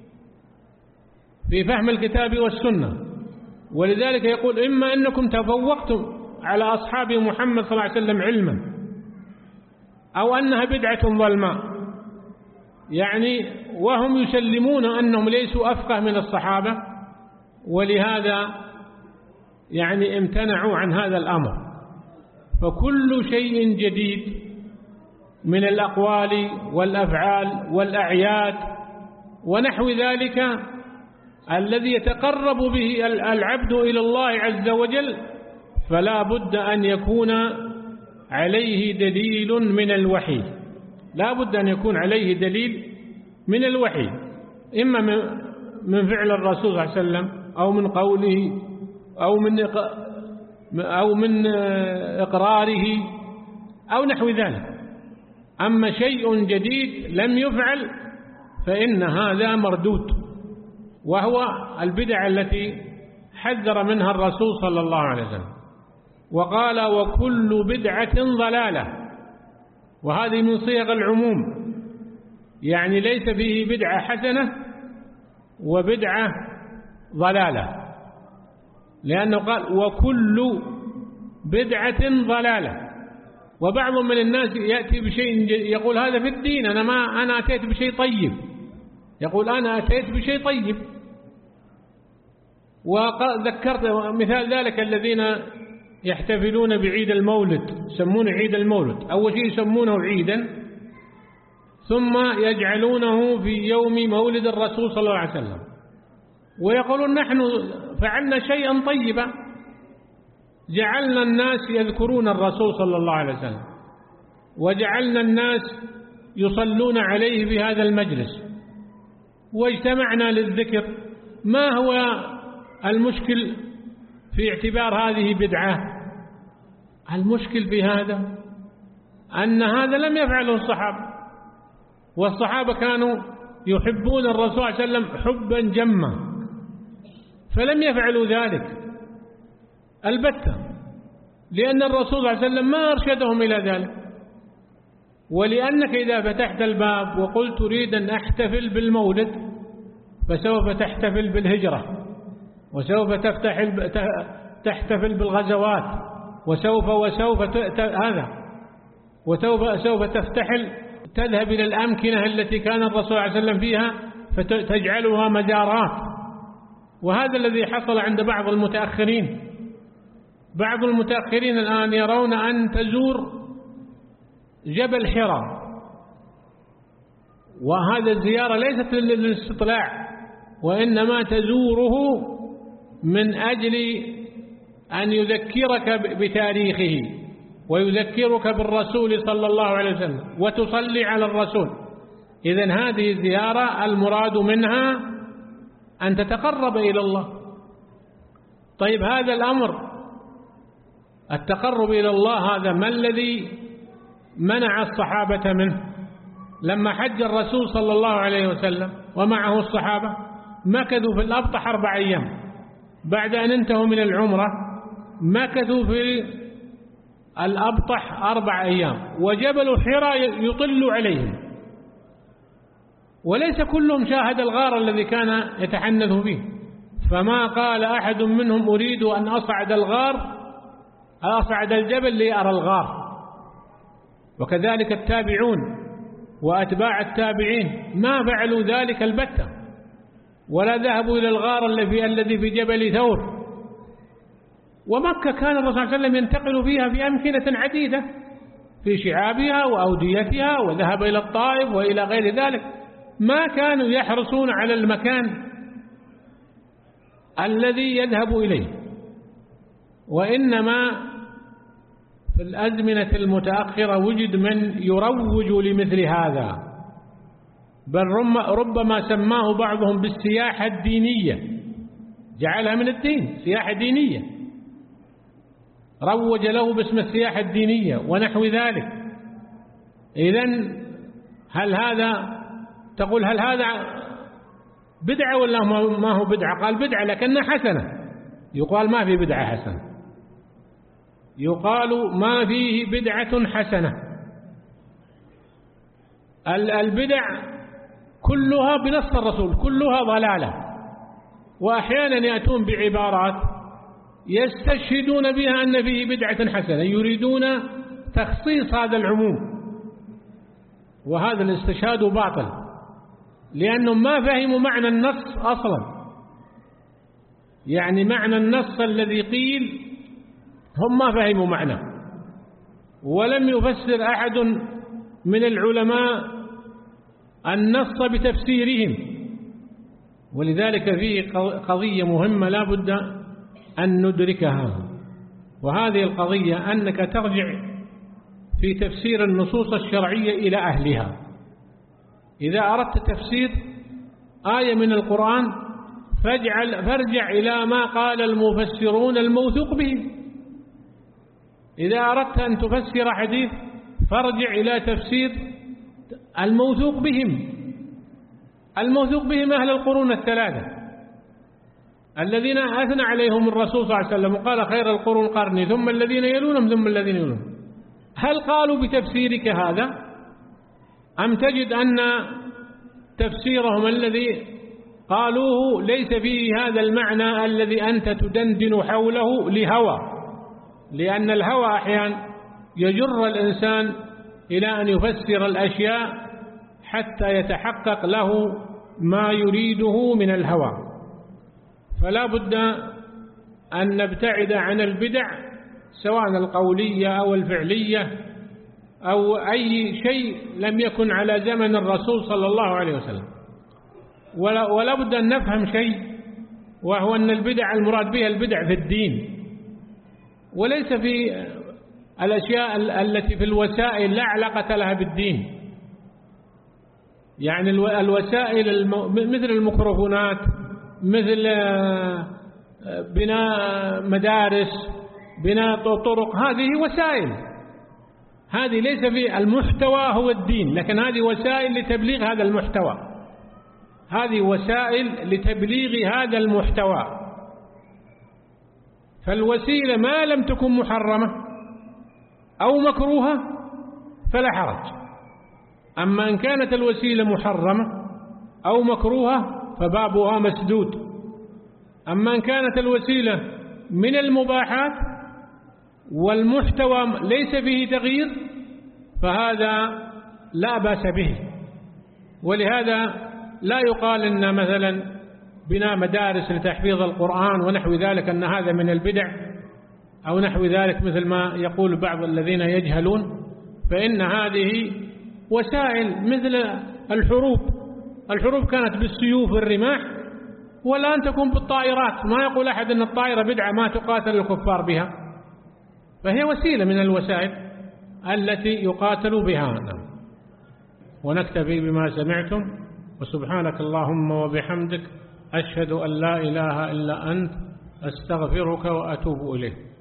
في فهم الكتاب والسنة. ولذلك يقول إما أنكم تفوقتم على أصحاب محمد صلى الله عليه وسلم علما، أو أنها بدعة ظلماء، يعني وهم يسلمون أنهم ليسوا أفقه من الصحابة، ولهذا يعني امتنعوا عن هذا الأمر. فكل شيء جديد من الأقوال والأفعال والأعياد ونحو ذلك الذي يتقرب به العبد إلى الله عز وجل، فلا بد أن يكون عليه دليل من الوحي، لا بد أن يكون عليه دليل من الوحي، إما من فعل الرسول صلى الله عليه وسلم أو من قوله أو من أو من إقراره أو نحو ذلك. أما شيء جديد لم يفعل فإن هذا مردود، وهو البدع التي حذر منها الرسول صلى الله عليه وسلم. وقال وكل بدعة ضلالة، وهذه من صيغ العموم، يعني ليس فيه بدعة حسنة وبدعة ضلالة، لأنه قال وكل بدعة ضلالة. وبعض من الناس يأتي بشيء يقول هذا في الدين، أنا ما أنا أتيت بشيء طيب، يقول أنا أتيت بشيء طيب. وذكرت مثال ذلك الذين يحتفلون بعيد المولد، يسمونه عيد المولد، أول شيء يسمونه عيدا ثم يجعلونه في يوم مولد الرسول صلى الله عليه وسلم، ويقولون نحن فعلنا شيئا طيبا، جعلنا الناس يذكرون الرسول صلى الله عليه وسلم، وجعلنا الناس يصلون عليه في هذا المجلس، واجتمعنا للذكر. ما هو المشكل في اعتبار هذه بدعة؟ المشكل في هذا أن هذا لم يفعله الصحابة، والصحابة كانوا يحبون الرسول صلى الله عليه وسلم حبا جما، فلم يفعلوا ذلك البتة، لأن الرسول صلى الله عليه وسلم ما أرشدهم إلى ذلك. ولأنك إذا فتحت الباب وقلت تريد أن أحتفل بالمولد فسوف تحتفل بالهجرة، وسوف تفتح تحتفل بالغزوات، وسوف وسوف هذا وسوف سوف تفتحل تذهب إلى الأمكنة التي كان الرسول صلى الله عليه وسلم فيها فتجعلها مزارات. وهذا الذي حصل عند بعض المتأخرين. بعض المتأخرين الآن يرون أن تزور جبل حراء، وهذا الزيارة ليست للاستطلاع، وإنما تزوره من أجل أن يذكرك بتاريخه ويذكرك بالرسول صلى الله عليه وسلم وتصلي على الرسول. إذن هذه الزيارة المراد منها أن تتقرب إلى الله. طيب هذا الأمر التقرب إلى الله هذا ما الذي منع الصحابة منه؟ لما حج الرسول صلى الله عليه وسلم ومعه الصحابة مكثوا في الأبطح أربع أيام، بعد أن انتهوا من العمرة مكثوا في الأبطح أربع أيام، وجبل حراء يطل عليهم، وليس كلهم شاهد الغار الذي كان يتحنث به، فما قال أحد منهم أريد أن أصعد الغار أصعد الجبل لأرى الغار. وكذلك التابعون وأتباع التابعين ما فعلوا ذلك البتة، ولا ذهبوا إلى الغار الذي في جبل ثور. ومكة كان الرسول صلى الله عليه وسلم ينتقل فيها في أمكنة عديدة في شعابها وأوديتها، وذهب إلى الطائف وإلى غير ذلك. ما كانوا يحرصون على المكان الذي يذهب إليه، وإنما في في الأزمنة المتأخرة وجد من يروج لمثل هذا، بل ربما سماه بعضهم بالسياحة الدينية، جعلها من الدين سياحة دينية، روج له باسم السياحة الدينية ونحو ذلك. إذن هل هذا تقول هل هذا بدعة ولا ما هو بدعة؟ قال بدعة لكنها حسنة. يقال ما في بدعة حسنة، يقال ما فيه بدعة حسنة. البدع كلها بنص الرسول كلها ضلالة، وأحيانا يأتون بعبارات يستشهدون بها أن فيه بدعة حسنة، يريدون تخصيص هذا العموم، وهذا الاستشهاد باطل، لأنهم ما فهموا معنى النص أصلا. يعني معنى النص الذي قيل هم ما فهموا معنى، ولم يفسر أحد من العلماء النص بتفسيرهم. ولذلك فيه قضية مهمة لا بد أن ندركها، وهذه القضية أنك ترجع في تفسير النصوص الشرعية إلى أهلها. إذا أردت تفسير آية من القرآن فاجعل فارجع إلى ما قال المفسرون الموثوق بهم. إذا أردت أن تفسر حديث فارجع إلى تفسير الموثوق بهم. الموثوق بهم أهل القرون الثلاثة الذين أثنى عليهم الرسول صلى الله عليه وسلم وقال خير القرون قرني ثم الذين يلونهم ثم الذين يلونهم. هل قالوا بتفسيرك هذا أم تجد أن تفسيرهم الذي قالوه ليس فيه هذا المعنى الذي أنت تدندن حوله لهوى؟ لأن الهوى أحيانا يجر الإنسان إلى أن يفسر الأشياء حتى يتحقق له ما يريده من الهوى. فلا بد أن نبتعد عن البدع سواء القولية أو الفعلية أو أي شيء لم يكن على زمن الرسول صلى الله عليه وسلم. ولا, ولا بد أن نفهم شيء، وهو أن البدع المراد بها البدع في الدين، وليس في الأشياء التي في الوسائل لا علاقة لها بالدين. يعني الوسائل مثل الميكروفونات، مثل بناء مدارس، بناء طرق، هذه وسائل، هذه ليس في المحتوى هو الدين، لكن هذه وسائل لتبليغ هذا المحتوى، هذه وسائل لتبليغ هذا المحتوى. فالوسيلة ما لم تكن محرمة أو مكروهة فلا حرج، أما إن كانت الوسيلة محرمة أو مكروهة فبابها مسدود. أما إن كانت الوسيلة من المباحات والمحتوى ليس فيه تغيير فهذا لا بأس به. ولهذا لا يقال إن مثلا بناء مدارس لتحفيظ القرآن ونحو ذلك أن هذا من البدع أو نحو ذلك مثل ما يقول بعض الذين يجهلون، فإن هذه وسائل مثل الحروب. الحروب كانت بالسيوف والرماح، ولا أن تكون بالطائرات. ما يقول أحد أن الطائرة بدعة ما تقاتل الكفار بها، فهي وسيلة من الوسائل التي يقاتل بها. ونكتفي بما سمعتم، وسبحانك اللهم وبحمدك أشهد أن لا إله إلا أنت أستغفرك وأتوب إليك.